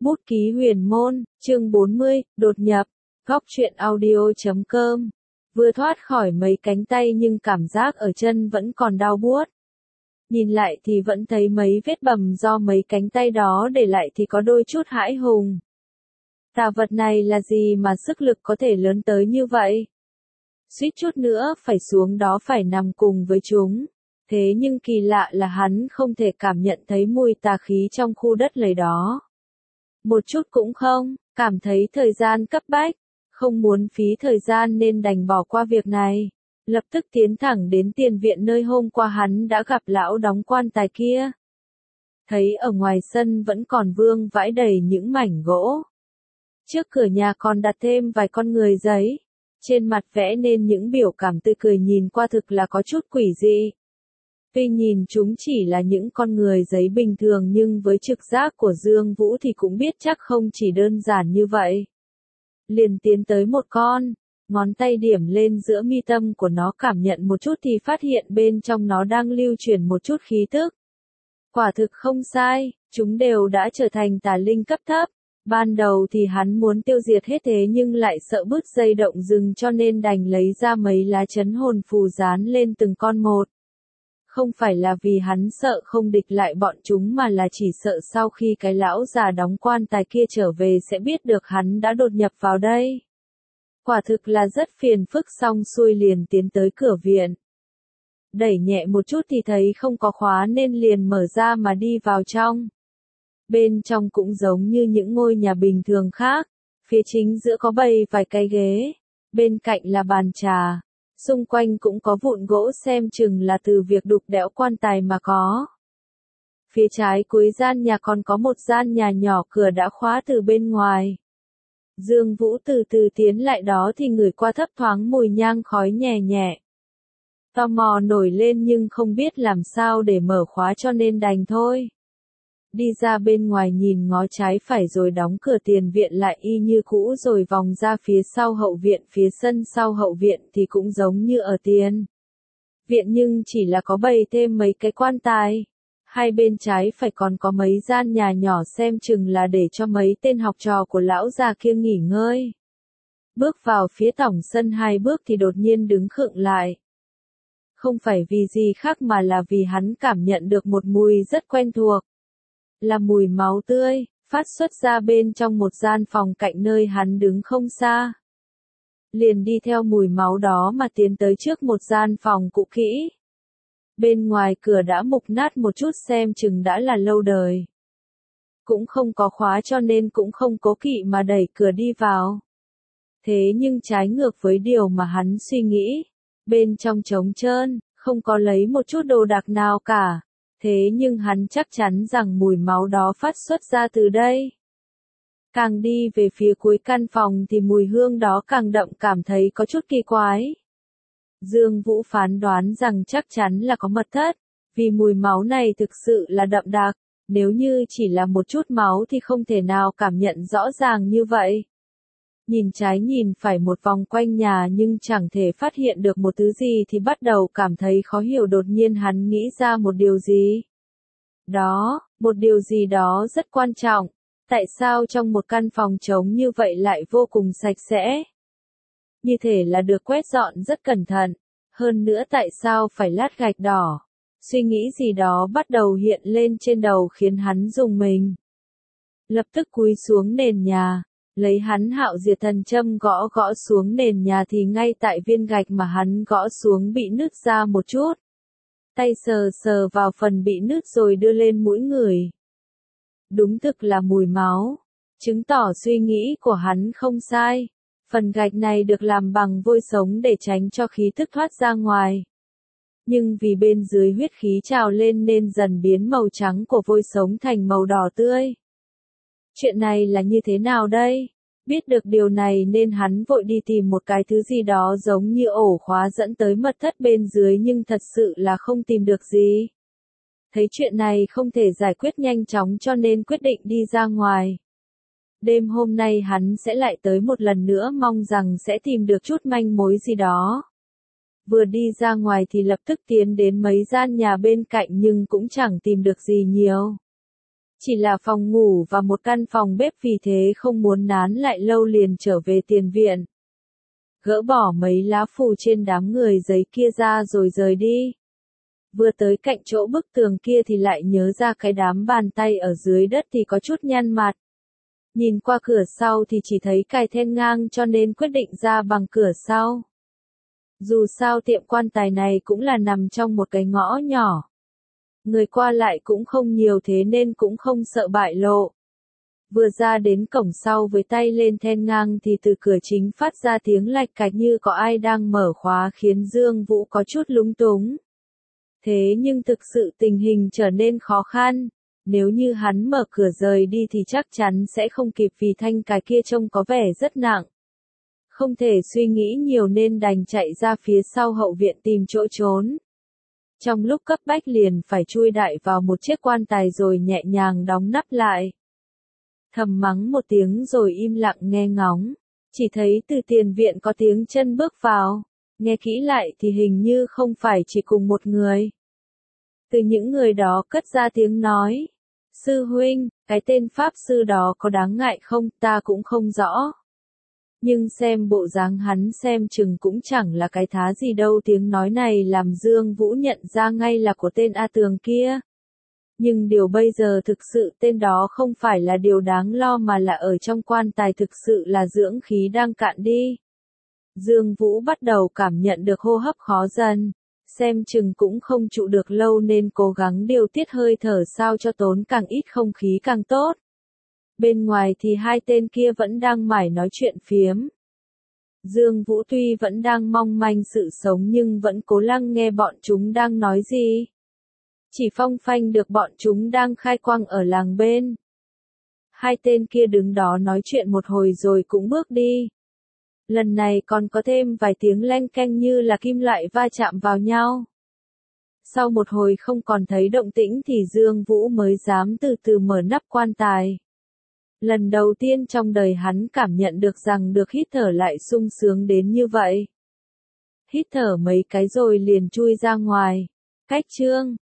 Bút ký huyền môn, chương 40, đột nhập, góc truyện audio.com. Vừa thoát khỏi mấy cánh tay nhưng cảm giác ở chân vẫn còn đau buốt. Nhìn lại thì vẫn thấy mấy vết bầm do mấy cánh tay đó để lại thì có đôi chút hãi hùng. Tà vật này là gì mà sức lực có thể lớn tới như vậy? Suýt chút nữa phải xuống đó phải nằm cùng với chúng. Thế nhưng kỳ lạ là hắn không thể cảm nhận thấy mùi tà khí trong khu đất lầy đó. Một chút cũng không, cảm thấy thời gian cấp bách, không muốn phí thời gian nên đành bỏ qua việc này. Lập tức tiến thẳng đến tiền viện nơi hôm qua hắn đã gặp lão đóng quan tài kia. Thấy ở ngoài sân vẫn còn vương vãi đầy những mảnh gỗ. Trước cửa nhà còn đặt thêm vài con người giấy. Trên mặt vẽ nên những biểu cảm tươi cười nhìn qua thực là có chút quỷ dị. Tuy nhìn chúng chỉ là những con người giấy bình thường nhưng với trực giác của Dương Vũ thì cũng biết chắc không chỉ đơn giản như vậy. Liền tiến tới một con, ngón tay điểm lên giữa mi tâm của nó cảm nhận một chút thì phát hiện bên trong nó đang lưu chuyển một chút khí tức. Quả thực không sai, chúng đều đã trở thành tà linh cấp thấp. Ban đầu thì hắn muốn tiêu diệt hết thế nhưng lại sợ bứt dây động rừng cho nên đành lấy ra mấy lá chấn hồn phù dán lên từng con một. Không phải là vì hắn sợ không địch lại bọn chúng mà là chỉ sợ sau khi cái lão già đóng quan tài kia trở về sẽ biết được hắn đã đột nhập vào đây. Quả thực là rất phiền phức, xong xuôi liền tiến tới cửa viện. Đẩy nhẹ một chút thì thấy không có khóa nên liền mở ra mà đi vào trong. Bên trong cũng giống như những ngôi nhà bình thường khác, phía chính giữa có bày vài cái ghế, bên cạnh là bàn trà. Xung quanh cũng có vụn gỗ xem chừng là từ việc đục đẽo quan tài mà có. Phía trái cuối gian nhà còn có một gian nhà nhỏ, cửa đã khóa từ bên ngoài. Dương Vũ từ từ tiến lại đó thì ngửi qua thấp thoáng mùi nhang khói nhẹ nhẹ. Tò mò nổi lên nhưng không biết làm sao để mở khóa cho nên đành thôi. Đi ra bên ngoài nhìn ngó trái phải rồi đóng cửa tiền viện lại y như cũ rồi vòng ra phía sau hậu viện, phía sân sau hậu viện thì cũng giống như ở tiền viện nhưng chỉ là có bày thêm mấy cái quan tài. Hai bên trái phải còn có mấy gian nhà nhỏ xem chừng là để cho mấy tên học trò của lão già kia nghỉ ngơi. Bước vào phía tổng sân 2 bước thì đột nhiên đứng khựng lại. Không phải vì gì khác mà là vì hắn cảm nhận được một mùi rất quen thuộc. Là mùi máu tươi, phát xuất ra bên trong một gian phòng cạnh nơi hắn đứng không xa. Liền đi theo mùi máu đó mà tiến tới trước một gian phòng cũ kỹ. Bên ngoài cửa đã mục nát một chút xem chừng đã là lâu đời. Cũng không có khóa cho nên cũng không cố kỵ mà đẩy cửa đi vào. Thế nhưng trái ngược với điều mà hắn suy nghĩ, bên trong trống trơn, không có lấy một chút đồ đạc nào cả. Thế nhưng hắn chắc chắn rằng mùi máu đó phát xuất ra từ đây. Càng đi về phía cuối căn phòng thì mùi hương đó càng đậm, cảm thấy có chút kỳ quái. Dương Vũ phán đoán rằng chắc chắn là có mật thất, vì mùi máu này thực sự là đậm đặc, nếu như chỉ là một chút máu thì không thể nào cảm nhận rõ ràng như vậy. Nhìn trái nhìn phải một vòng quanh nhà nhưng chẳng thể phát hiện được một thứ gì thì bắt đầu cảm thấy khó hiểu, đột nhiên hắn nghĩ ra một điều gì. Một điều gì đó rất quan trọng. Tại sao trong một căn phòng trống như vậy lại vô cùng sạch sẽ? Như thể là được quét dọn rất cẩn thận. Hơn nữa tại sao phải lát gạch đỏ? Suy nghĩ gì đó bắt đầu hiện lên trên đầu khiến hắn rùng mình. Lập tức cúi xuống nền nhà. Lấy hắn Hạo Diệt Thần Châm gõ gõ xuống nền nhà thì ngay tại viên gạch mà hắn gõ xuống bị nứt ra một chút. Tay sờ sờ vào phần bị nứt rồi đưa lên mũi người. Đúng thực là mùi máu. Chứng tỏ suy nghĩ của hắn không sai. Phần gạch này được làm bằng vôi sống để tránh cho khí tức thoát ra ngoài. Nhưng vì bên dưới huyết khí trào lên nên dần biến màu trắng của vôi sống thành màu đỏ tươi. Chuyện này là như thế nào đây? Biết được điều này nên hắn vội đi tìm một cái thứ gì đó giống như ổ khóa dẫn tới mật thất bên dưới nhưng thật sự là không tìm được gì. Thấy chuyện này không thể giải quyết nhanh chóng cho nên quyết định đi ra ngoài. Đêm hôm nay hắn sẽ lại tới một lần nữa, mong rằng sẽ tìm được chút manh mối gì đó. Vừa đi ra ngoài thì lập tức tiến đến mấy gian nhà bên cạnh nhưng cũng chẳng tìm được gì nhiều. Chỉ là phòng ngủ và một căn phòng bếp vì thế không muốn nán lại lâu liền trở về tiền viện. Gỡ bỏ mấy lá phù trên đám người giấy kia ra rồi rời đi. Vừa tới cạnh chỗ bức tường kia thì lại nhớ ra cái đám bàn tay ở dưới đất thì có chút nhăn mặt. Nhìn qua cửa sau thì chỉ thấy cài then ngang cho nên quyết định ra bằng cửa sau. Dù sao tiệm quan tài này cũng là nằm trong một cái ngõ nhỏ. Người qua lại cũng không nhiều thế nên cũng không sợ bại lộ. Vừa ra đến cổng sau với tay lên then ngang thì từ cửa chính phát ra tiếng lạch cạch như có ai đang mở khóa khiến Dương Vũ có chút lúng túng. Thế nhưng thực sự tình hình trở nên khó khăn. Nếu như hắn mở cửa rời đi thì chắc chắn sẽ không kịp vì thanh cài kia trông có vẻ rất nặng. Không thể suy nghĩ nhiều nên đành chạy ra phía sau hậu viện tìm chỗ trốn. Trong lúc cấp bách liền phải chui đại vào một chiếc quan tài rồi nhẹ nhàng đóng nắp lại. Thầm mắng một tiếng rồi im lặng nghe ngóng. Chỉ thấy từ tiền viện có tiếng chân bước vào. Nghe kỹ lại thì hình như không phải chỉ cùng một người. Từ những người đó cất ra tiếng nói. Sư huynh, cái tên pháp sư đó có đáng ngại không, ta cũng không rõ. Nhưng xem bộ dáng hắn xem chừng cũng chẳng là cái thá gì đâu. Tiếng nói này làm Dương Vũ nhận ra ngay là của tên A Tường kia. Nhưng điều bây giờ thực sự tên đó không phải là điều đáng lo mà là ở trong quan tài thực sự là dưỡng khí đang cạn đi. Dương Vũ bắt đầu cảm nhận được hô hấp khó dần. Xem chừng cũng không trụ được lâu nên cố gắng điều tiết hơi thở sao cho tốn càng ít không khí càng tốt. Bên ngoài thì hai tên kia vẫn đang mải nói chuyện phiếm. Dương Vũ tuy vẫn đang mong manh sự sống nhưng vẫn cố lắng nghe bọn chúng đang nói gì. Chỉ phong phanh được bọn chúng đang khai quang ở làng bên. Hai tên kia đứng đó nói chuyện một hồi rồi cũng bước đi. Lần này còn có thêm vài tiếng leng keng như là kim loại va chạm vào nhau. Sau một hồi không còn thấy động tĩnh thì Dương Vũ mới dám từ từ mở nắp quan tài. Lần đầu tiên trong đời hắn cảm nhận được rằng được hít thở lại sung sướng đến như vậy. Hít thở mấy cái rồi liền chui ra ngoài. Cách chương